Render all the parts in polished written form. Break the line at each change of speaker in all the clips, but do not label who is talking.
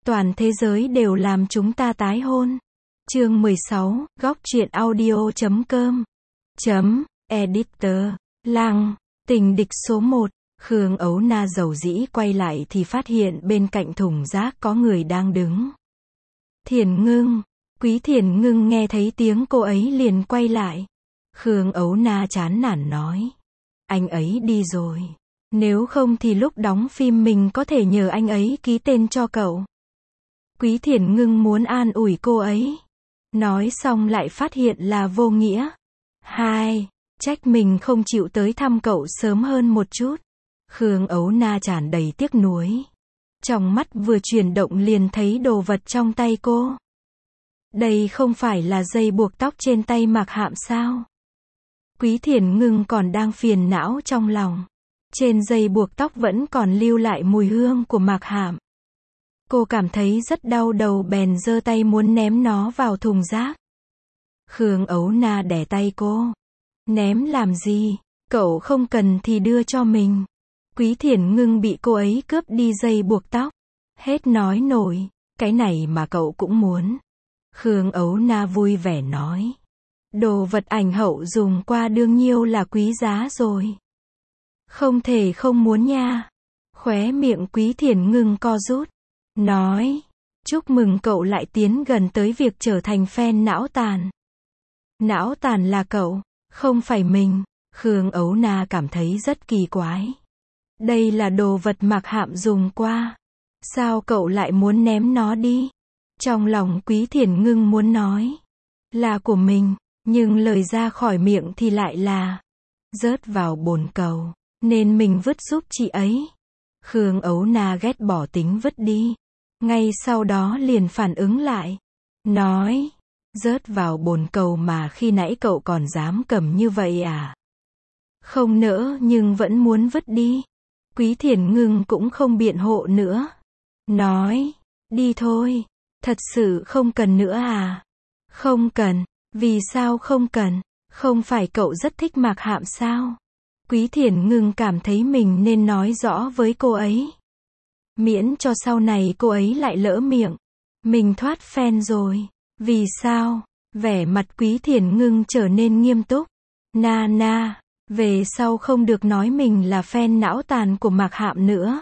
Toàn thế giới đều làm chúng ta tái hôn. Chương 16, góc truyện audio.com. Editor. Lăng, tình địch số 1. Khương Ấu Na dầu dĩ quay lại thì phát hiện bên cạnh thùng rác có người đang đứng. Thiền Ngưng. Quý Thiền Ngưng nghe thấy tiếng cô ấy liền quay lại. Khương Ấu Na chán nản nói. Anh ấy đi rồi. Nếu không thì lúc đóng phim mình có thể nhờ anh ấy ký tên cho cậu. Quý Thiền Ngưng muốn an ủi cô ấy. Nói xong lại phát hiện là vô nghĩa. Trách mình không chịu tới thăm cậu sớm hơn một chút. Khương Ấu Na tràn đầy tiếc nuối. Trong mắt vừa chuyển động liền thấy đồ vật trong tay cô. Đây không phải là dây buộc tóc trên tay Mạc Hạm sao? Quý Thiền Ngưng còn đang phiền não trong lòng. Trên dây buộc tóc vẫn còn lưu lại mùi hương của Mạc Hạm. Cô cảm thấy rất đau đầu bèn giơ tay muốn ném nó vào thùng rác. Khương Ấu Na đè tay cô. Ném làm gì? Cậu không cần thì đưa cho mình. Quý Thiền Ngưng bị cô ấy cướp đi dây buộc tóc. Hết nói nổi. Cái này mà cậu cũng muốn. Khương Ấu Na vui vẻ nói. Đồ vật ảnh hậu dùng qua đương nhiêu là quý giá rồi. Không thể không muốn nha. Khóe miệng Quý Thiền Ngưng co rút. Nói. Chúc mừng cậu lại tiến gần tới việc trở thành fan não tàn. Não tàn là cậu, không phải mình. Khương Ấu Na cảm thấy rất kỳ quái. Đây là đồ vật Mạc Hạm dùng qua. Sao cậu lại muốn ném nó đi? Trong lòng Quý Thiền Ngưng muốn nói. Là của mình, nhưng lời ra khỏi miệng thì lại là. Rớt vào bồn cầu, nên mình vứt giúp chị ấy. Khương Ấu Na ghét bỏ tính vứt đi. Ngay sau đó liền phản ứng lại. Nói. Rớt vào bồn cầu mà khi nãy cậu còn dám cầm như vậy à? Không nỡ nhưng vẫn muốn vứt đi. Quý Thiền Ngưng cũng không biện hộ nữa. Nói. Đi thôi. Thật sự không cần nữa à? Không cần. Vì sao không cần? Không phải cậu rất thích Mạc Hạm sao? Quý Thiền Ngưng cảm thấy mình nên nói rõ với cô ấy. Miễn cho sau này cô ấy lại lỡ miệng. Mình thoát fan rồi. Vì sao? Vẻ mặt Quý Thiền Ngưng trở nên nghiêm túc. Na, về sau không được nói mình là fan não tàn của Mạc Hạm nữa.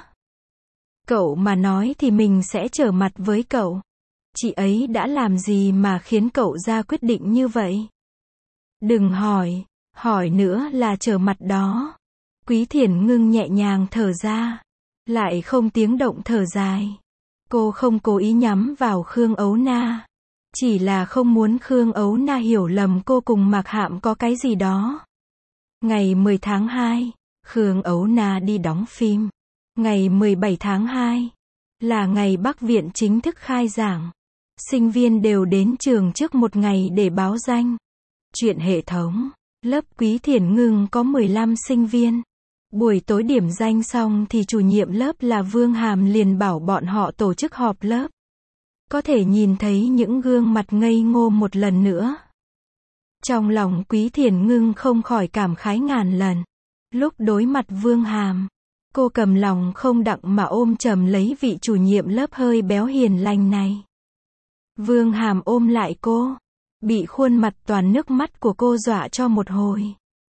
Cậu mà nói thì mình sẽ trở mặt với cậu. Chị ấy đã làm gì mà khiến cậu ra quyết định như vậy? Đừng hỏi nữa là trở mặt đó. Quý Thiền Ngưng nhẹ nhàng thở ra. Lại không tiếng động thở dài. Cô không cố ý nhắm vào Khương Ấu Na. Chỉ là không muốn Khương Ấu Na hiểu lầm cô cùng Mạc Hạm có cái gì đó. Ngày 10 tháng 2, Khương Ấu Na đi đóng phim. Ngày 17 tháng 2, là ngày Bắc Viện chính thức khai giảng. Sinh viên đều đến trường trước một ngày để báo danh. Chuyện hệ thống, lớp Quý Thiền Ngưng có 15 sinh viên. Buổi tối điểm danh xong thì chủ nhiệm lớp là Vương Hàm liền bảo bọn họ tổ chức họp lớp. Có thể nhìn thấy những gương mặt ngây ngô một lần nữa. Trong lòng Quý Thiền Ngưng không khỏi cảm khái ngàn lần. Lúc đối mặt Vương Hàm, cô cầm lòng không đặng mà ôm chầm lấy vị chủ nhiệm lớp hơi béo hiền lành này. Vương Hàm ôm lại cô, bị khuôn mặt toàn nước mắt của cô dọa cho một hồi.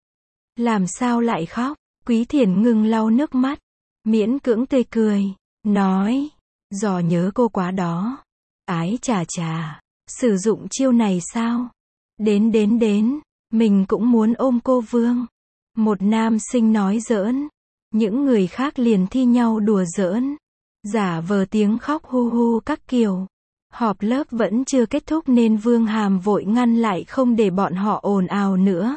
Làm sao lại khóc? Quý Thiền Ngưng lau nước mắt, miễn cưỡng tươi cười, nói, do nhớ cô quá đó. Ái chà, sử dụng chiêu này sao? Đến, mình cũng muốn ôm cô Vương. Một nam sinh nói giỡn, những người khác liền thi nhau đùa giỡn, giả vờ tiếng khóc hu hu các kiểu. Họp lớp vẫn chưa kết thúc nên Vương Hàm vội ngăn lại không để bọn họ ồn ào nữa.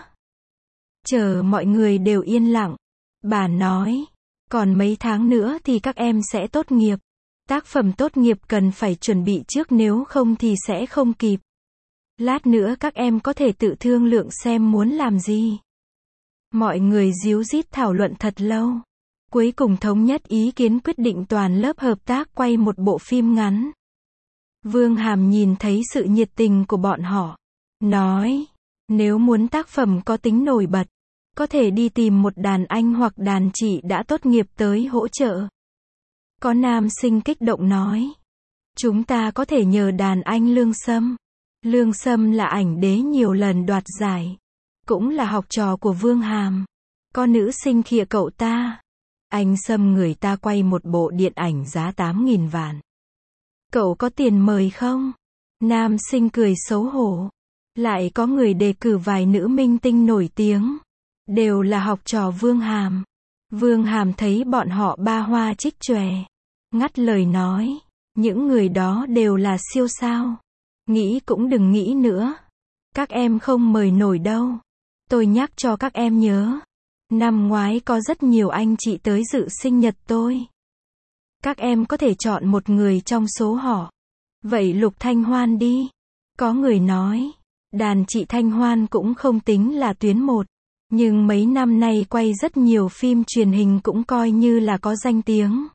Chờ mọi người đều yên lặng, bà nói, còn mấy tháng nữa thì các em sẽ tốt nghiệp. Tác phẩm tốt nghiệp cần phải chuẩn bị trước nếu không thì sẽ không kịp. Lát nữa các em có thể tự thương lượng xem muốn làm gì. Mọi người díu dít thảo luận thật lâu. Cuối cùng thống nhất ý kiến quyết định toàn lớp hợp tác quay một bộ phim ngắn. Vương Hàm nhìn thấy sự nhiệt tình của bọn họ. Nói, nếu muốn tác phẩm có tính nổi bật, có thể đi tìm một đàn anh hoặc đàn chị đã tốt nghiệp tới hỗ trợ. Có nam sinh kích động nói. Chúng ta có thể nhờ đàn anh Lương Sâm. Lương Sâm là ảnh đế nhiều lần đoạt giải. Cũng là học trò của Vương Hàm. Có nữ sinh khịa cậu ta. Anh Sâm người ta quay một bộ điện ảnh giá 8.000 vạn. Cậu có tiền mời không? Nam sinh cười xấu hổ. Lại có người đề cử vài nữ minh tinh nổi tiếng. Đều là học trò Vương Hàm. Vương Hàm thấy bọn họ ba hoa trích chòe. Ngắt lời nói. Những người đó đều là siêu sao. Nghĩ cũng đừng nghĩ nữa. Các em không mời nổi đâu. Tôi nhắc cho các em nhớ. Năm ngoái có rất nhiều anh chị tới dự sinh nhật tôi. Các em có thể chọn một người trong số họ. Vậy Lục Thanh Hoan đi. Có người nói. Đàn chị Thanh Hoan cũng không tính là tuyến một. Nhưng mấy năm nay quay rất nhiều phim truyền hình cũng coi như là có danh tiếng.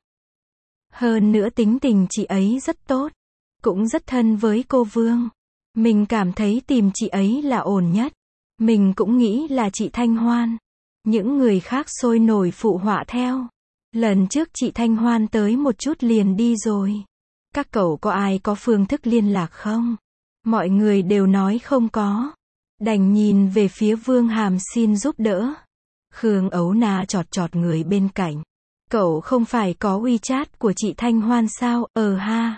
Hơn nữa tính tình chị ấy rất tốt. Cũng rất thân với cô Vương. Mình cảm thấy tìm chị ấy là ổn nhất. Mình cũng nghĩ là chị Thanh Hoan. Những người khác sôi nổi phụ họa theo. Lần trước chị Thanh Hoan tới một chút liền đi rồi. Các cậu có ai có phương thức liên lạc không? Mọi người đều nói không có. Đành nhìn về phía Vương Hàm xin giúp đỡ. Khương Ấu Na chọt chọt người bên cạnh. Cậu không phải có WeChat của chị Thanh Hoan sao? Ha.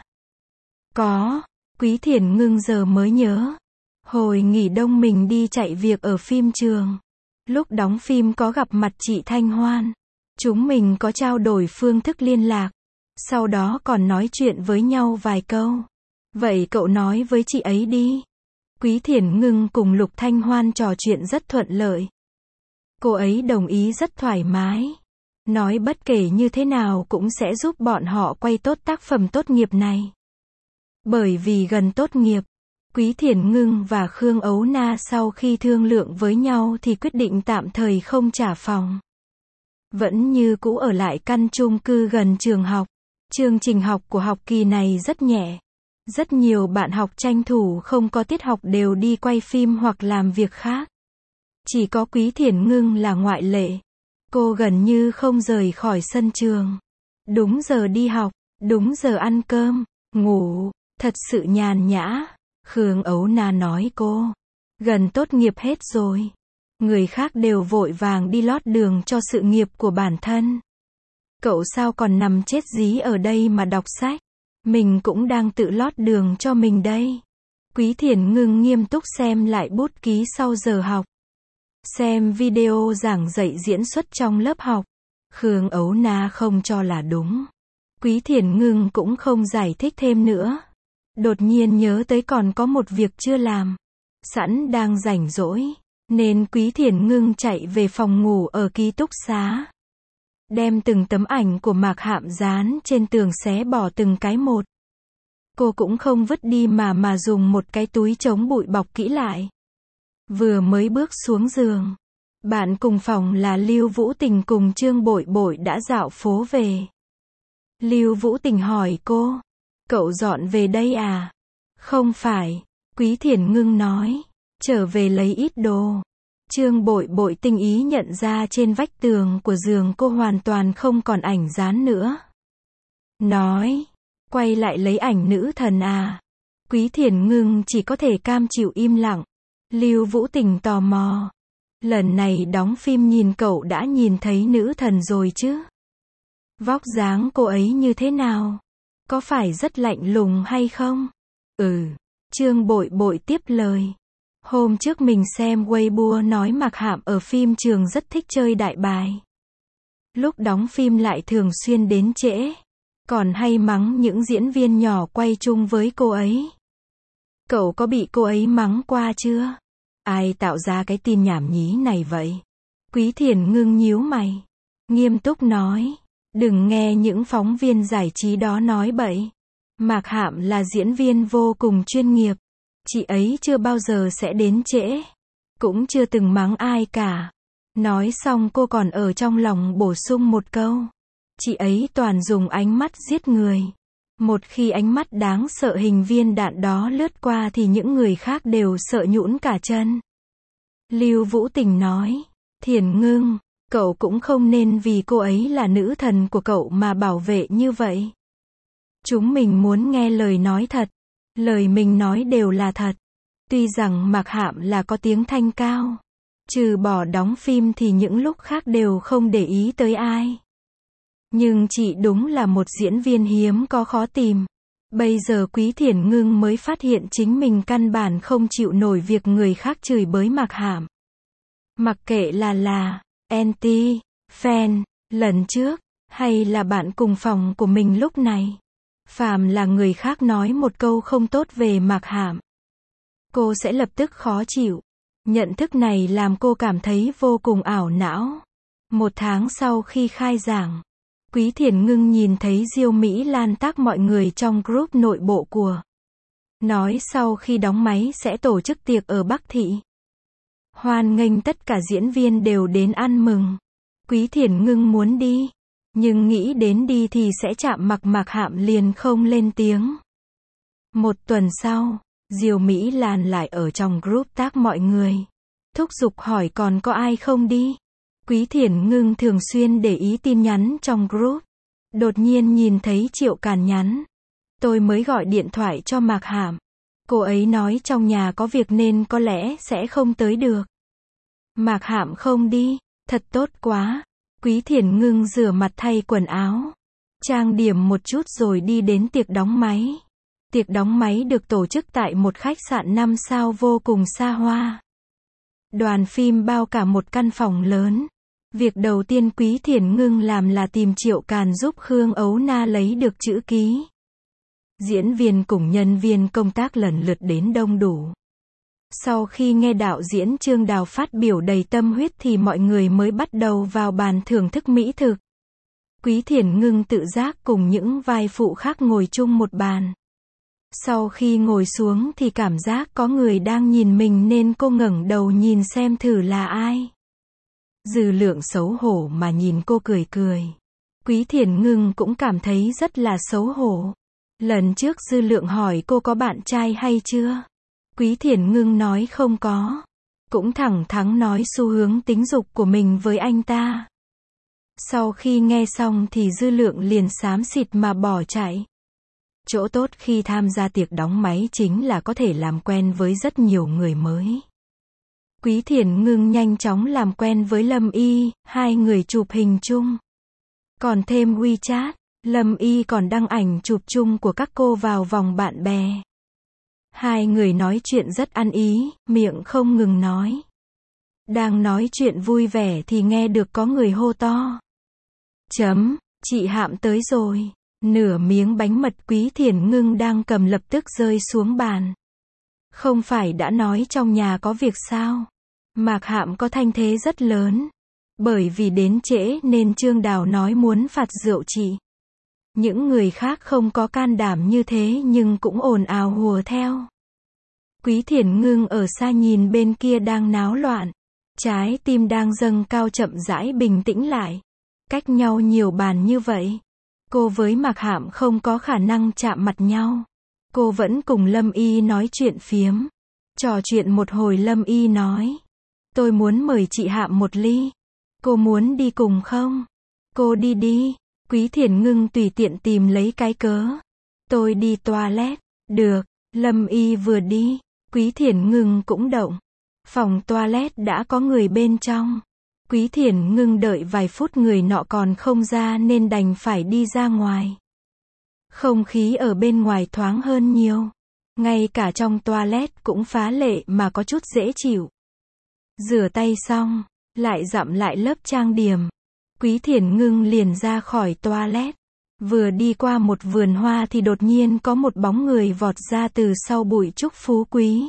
Có. Quý Thiển Ngưng giờ mới nhớ. Hồi nghỉ đông mình đi chạy việc ở phim trường. Lúc đóng phim có gặp mặt chị Thanh Hoan. Chúng mình có trao đổi phương thức liên lạc. Sau đó còn nói chuyện với nhau vài câu. Vậy cậu nói với chị ấy đi. Quý Thiển Ngưng cùng Lục Thanh Hoan trò chuyện rất thuận lợi. Cô ấy đồng ý rất thoải mái. Nói bất kể như thế nào cũng sẽ giúp bọn họ quay tốt tác phẩm tốt nghiệp này. Bởi vì gần tốt nghiệp, Quý Thiển Ngưng và Khương Ấu Na sau khi thương lượng với nhau thì quyết định tạm thời không trả phòng. Vẫn như cũ ở lại căn chung cư gần trường học. Chương trình học của học kỳ này rất nhẹ. Rất nhiều bạn học tranh thủ không có tiết học đều đi quay phim hoặc làm việc khác. Chỉ có Quý Thiển Ngưng là ngoại lệ. Cô gần như không rời khỏi sân trường. Đúng giờ đi học, đúng giờ ăn cơm, ngủ, thật sự nhàn nhã. Khương Ấu Na nói cô. Gần tốt nghiệp hết rồi. Người khác đều vội vàng đi lót đường cho sự nghiệp của bản thân. Cậu sao còn nằm chết dí ở đây mà đọc sách? Mình cũng đang tự lót đường cho mình đây. Quý Thiển Ngưng nghiêm túc xem lại bút ký sau giờ học. Xem video giảng dạy diễn xuất trong lớp học. Khương Ấu Na không cho là đúng. Quý Thiển Ngưng cũng không giải thích thêm nữa. Đột nhiên nhớ tới còn có một việc chưa làm. Sẵn đang rảnh rỗi. Nên Quý Thiển Ngưng chạy về phòng ngủ ở ký túc xá. Đem từng tấm ảnh của Mạc Hạm dán trên tường xé bỏ từng cái một. Cô cũng không vứt đi mà dùng một cái túi chống bụi bọc kỹ lại. Vừa mới bước xuống giường. Bạn cùng phòng là Lưu Vũ Tình cùng Trương Bội Bội đã dạo phố về. Lưu Vũ Tình hỏi cô. Cậu dọn về đây à? Không phải. Quý Thiển Ngưng nói. Trở về lấy ít đồ. Trương Bội Bội tinh ý nhận ra trên vách tường của giường cô hoàn toàn không còn ảnh dán nữa. Nói. Quay lại lấy ảnh nữ thần à? Quý Thiển Ngưng chỉ có thể cam chịu im lặng. Lưu Vũ Tình tò mò. Lần này đóng phim nhìn cậu đã nhìn thấy nữ thần rồi chứ? Vóc dáng cô ấy như thế nào? Có phải rất lạnh lùng hay không? Trương Bội Bội tiếp lời. Hôm trước mình xem Weibo nói Mạc Hạm ở phim trường rất thích chơi đại bài. Lúc đóng phim lại thường xuyên đến trễ. Còn hay mắng những diễn viên nhỏ quay chung với cô ấy. Cậu có bị cô ấy mắng qua chưa? Ai tạo ra cái tin nhảm nhí này vậy? Quý Thiển Ngưng nhíu mày. Nghiêm túc nói. Đừng nghe những phóng viên giải trí đó nói bậy. Mạc Hạm là diễn viên vô cùng chuyên nghiệp. Chị ấy chưa bao giờ sẽ đến trễ. Cũng chưa từng mắng ai cả. Nói xong cô còn ở trong lòng bổ sung một câu. Chị ấy toàn dùng ánh mắt giết người. Một khi ánh mắt đáng sợ hình viên đạn đó lướt qua thì những người khác đều sợ nhũn cả chân. Lưu Vũ Tình nói. Thiển Ngưng, cậu cũng không nên vì cô ấy là nữ thần của cậu mà bảo vệ như vậy. Chúng mình muốn nghe lời nói thật. Lời mình nói đều là thật. Tuy rằng Mạc Hạm là có tiếng thanh cao. Trừ bỏ đóng phim thì những lúc khác đều không để ý tới ai. Nhưng chị đúng là một diễn viên hiếm có khó tìm. Bây giờ Quý Thiển Ngưng mới phát hiện chính mình căn bản không chịu nổi việc người khác chửi bới Mạc Hạm. Mặc kệ là anti, fan, lần trước, hay là bạn cùng phòng của mình lúc này. Phàm là người khác nói một câu không tốt về Mạc Hạm, cô sẽ lập tức khó chịu. Nhận thức này làm cô cảm thấy vô cùng ảo não. Một tháng sau khi khai giảng, Quý Thiển Ngưng nhìn thấy Diêu Mỹ Lan tag mọi người trong group nội bộ của. Nói sau khi đóng máy sẽ tổ chức tiệc ở Bắc Thị. Hoan nghênh tất cả diễn viên đều đến ăn mừng. Quý Thiển Ngưng muốn đi. Nhưng nghĩ đến đi thì sẽ chạm mặt Mạc Hạm liền không lên tiếng. Một tuần sau, Diêu Mỹ Lan lại ở trong group tag mọi người. Thúc giục hỏi còn có ai không đi. Quý Thiển Ngưng thường xuyên để ý tin nhắn trong group. Đột nhiên nhìn thấy Triệu Càn nhắn. Tôi mới gọi điện thoại cho Mạc Hạm. Cô ấy nói trong nhà có việc nên có lẽ sẽ không tới được. Mạc Hạm không đi. Thật tốt quá. Quý Thiển Ngưng rửa mặt thay quần áo. Trang điểm một chút rồi đi đến tiệc đóng máy. Tiệc đóng máy được tổ chức tại một khách sạn 5 sao vô cùng xa hoa. Đoàn phim bao cả một căn phòng lớn. Việc đầu tiên Quý Thiển Ngưng làm là tìm Triệu Càn giúp Khương Ấu Na lấy được chữ ký. Diễn viên cùng nhân viên công tác lần lượt đến đông đủ. Sau khi nghe đạo diễn Trương Đào phát biểu đầy tâm huyết thì mọi người mới bắt đầu vào bàn thưởng thức mỹ thực. Quý Thiển Ngưng tự giác cùng những vai phụ khác ngồi chung một bàn. Sau khi ngồi xuống thì cảm giác có người đang nhìn mình nên cô ngẩng đầu nhìn xem thử là ai. Dư Lượng xấu hổ mà nhìn cô cười cười. Quý Thiển Ngưng cũng cảm thấy rất là xấu hổ. Lần trước Dư Lượng hỏi cô có bạn trai hay chưa? Quý Thiển Ngưng nói không có. Cũng thẳng thắn nói xu hướng tính dục của mình với anh ta. Sau khi nghe xong thì Dư Lượng liền xám xịt mà bỏ chạy. Chỗ tốt khi tham gia tiệc đóng máy chính là có thể làm quen với rất nhiều người mới. Quý Thiển Ngưng nhanh chóng làm quen với Lâm Y, hai người chụp hình chung. Còn thêm WeChat, Lâm Y còn đăng ảnh chụp chung của các cô vào vòng bạn bè. Hai người nói chuyện rất ăn ý, miệng không ngừng nói. Đang nói chuyện vui vẻ thì nghe được có người hô to. Chị Hạm tới rồi. Nửa miếng bánh mật Quý Thiển Ngưng đang cầm lập tức rơi xuống bàn. Không phải đã nói trong nhà có việc sao? Mạc Hạm có thanh thế rất lớn. Bởi vì đến trễ nên Trương Đào nói muốn phạt rượu chị. Những người khác không có can đảm như thế nhưng cũng ồn ào hùa theo. Quý Thiển Ngưng ở xa nhìn bên kia đang náo loạn. Trái tim đang dâng cao chậm rãi bình tĩnh lại. Cách nhau nhiều bàn như vậy. Cô với Mạc Hạm không có khả năng chạm mặt nhau. Cô vẫn cùng Lâm Y nói chuyện phiếm. Trò chuyện một hồi Lâm Y nói. Tôi muốn mời chị Hạm một ly. Cô muốn đi cùng không? Cô đi đi. Quý Thiển Ngưng tùy tiện tìm lấy cái cớ. Tôi đi toilet. Được. Lâm Y vừa đi. Quý Thiển Ngưng cũng động. Phòng toilet đã có người bên trong. Quý Thiển Ngưng đợi vài phút người nọ còn không ra nên đành phải đi ra ngoài. Không khí ở bên ngoài thoáng hơn nhiều. Ngay cả trong toilet cũng phá lệ mà có chút dễ chịu. Rửa tay xong, lại dặm lại lớp trang điểm. Quý Thiển Ngưng liền ra khỏi toilet. Vừa đi qua một vườn hoa thì đột nhiên có một bóng người vọt ra từ sau bụi trúc phú quý.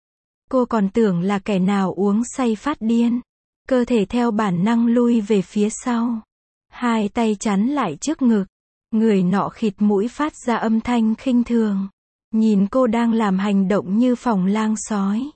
Cô còn tưởng là kẻ nào uống say phát điên. Cơ thể theo bản năng lui về phía sau. Hai tay chắn lại trước ngực. Người nọ khịt mũi phát ra âm thanh khinh thường. Nhìn cô đang làm hành động như phòng lang sói.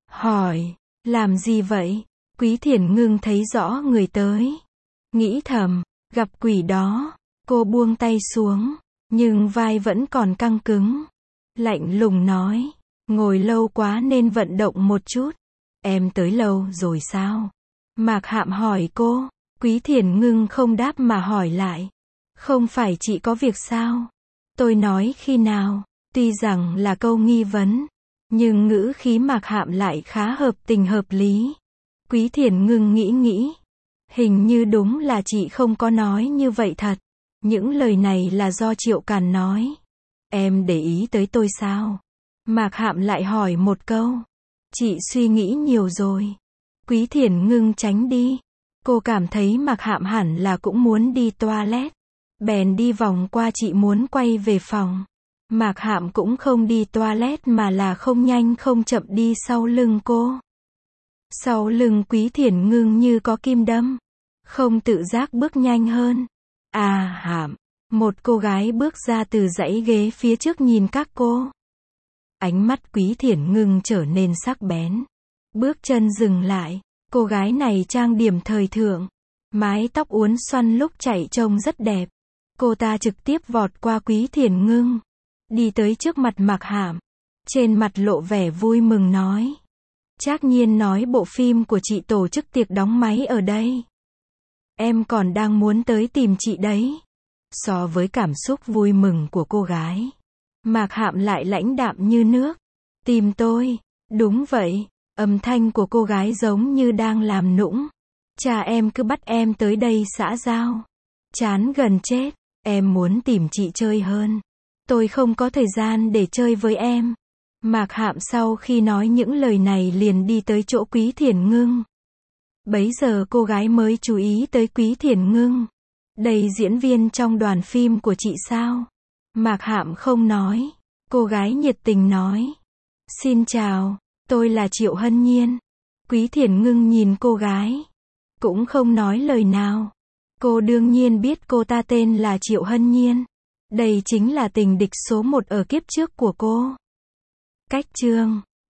Hỏi, làm gì vậy? Quý Thiển Ngưng thấy rõ người tới. Nghĩ thầm, gặp quỷ đó. Cô buông tay xuống. Nhưng vai vẫn còn căng cứng. Lạnh lùng nói. Ngồi lâu quá nên vận động một chút. Em tới lâu rồi sao? Mạc Hạm hỏi cô. Quý Thiển Ngưng không đáp mà hỏi lại. Không phải chị có việc sao? Tôi nói khi nào, tuy rằng là câu nghi vấn, nhưng ngữ khí Mạc Hạm lại khá hợp tình hợp lý. Quý Thiển Ngưng nghĩ, hình như đúng là chị không có nói như vậy thật. Những lời này là do Triệu Càn nói. Em để ý tới tôi sao? Mạc Hạm lại hỏi một câu. Chị suy nghĩ nhiều rồi. Quý Thiển Ngưng tránh đi. Cô cảm thấy Mạc Hạm hẳn là cũng muốn đi toilet. Bèn đi vòng qua chị muốn quay về phòng. Mạc Hạm cũng không đi toilet mà là không nhanh không chậm đi sau lưng cô. Sau lưng Quý Thiển Ngưng như có kim đâm. Không tự giác bước nhanh hơn. À Hạm. Một cô gái bước ra từ dãy ghế phía trước nhìn các cô. Ánh mắt Quý Thiển Ngưng trở nên sắc bén. Bước chân dừng lại. Cô gái này trang điểm thời thượng. Mái tóc uốn xoăn lúc chạy trông rất đẹp. Cô ta trực tiếp vọt qua Quý Thiển Ngưng. Đi tới trước mặt Mạc Hạm. Trên mặt lộ vẻ vui mừng nói. Trác Nhiên nói bộ phim của chị tổ chức tiệc đóng máy ở đây. Em còn đang muốn tới tìm chị đấy. So với cảm xúc vui mừng của cô gái, Mạc Hạm lại lãnh đạm như nước. Tìm tôi? Đúng vậy. Âm thanh của cô gái giống như đang làm nũng. Cha em cứ bắt em tới đây xã giao. Chán gần chết. Em muốn tìm chị chơi hơn. Tôi không có thời gian để chơi với em. Mạc Hạm sau khi nói những lời này liền đi tới chỗ Quý Thiển Ngưng. Bấy giờ cô gái mới chú ý tới Quý Thiển Ngưng. Đây diễn viên trong đoàn phim của chị sao? Mạc Hạm không nói. Cô gái nhiệt tình nói. Xin chào, tôi là Triệu Hân Nhiên. Quý Thiển Ngưng nhìn cô gái. Cũng không nói lời nào. Cô đương nhiên biết cô ta tên là Triệu Hân Nhiên. Đây chính là tình địch số 1 ở kiếp trước của cô. Cách chương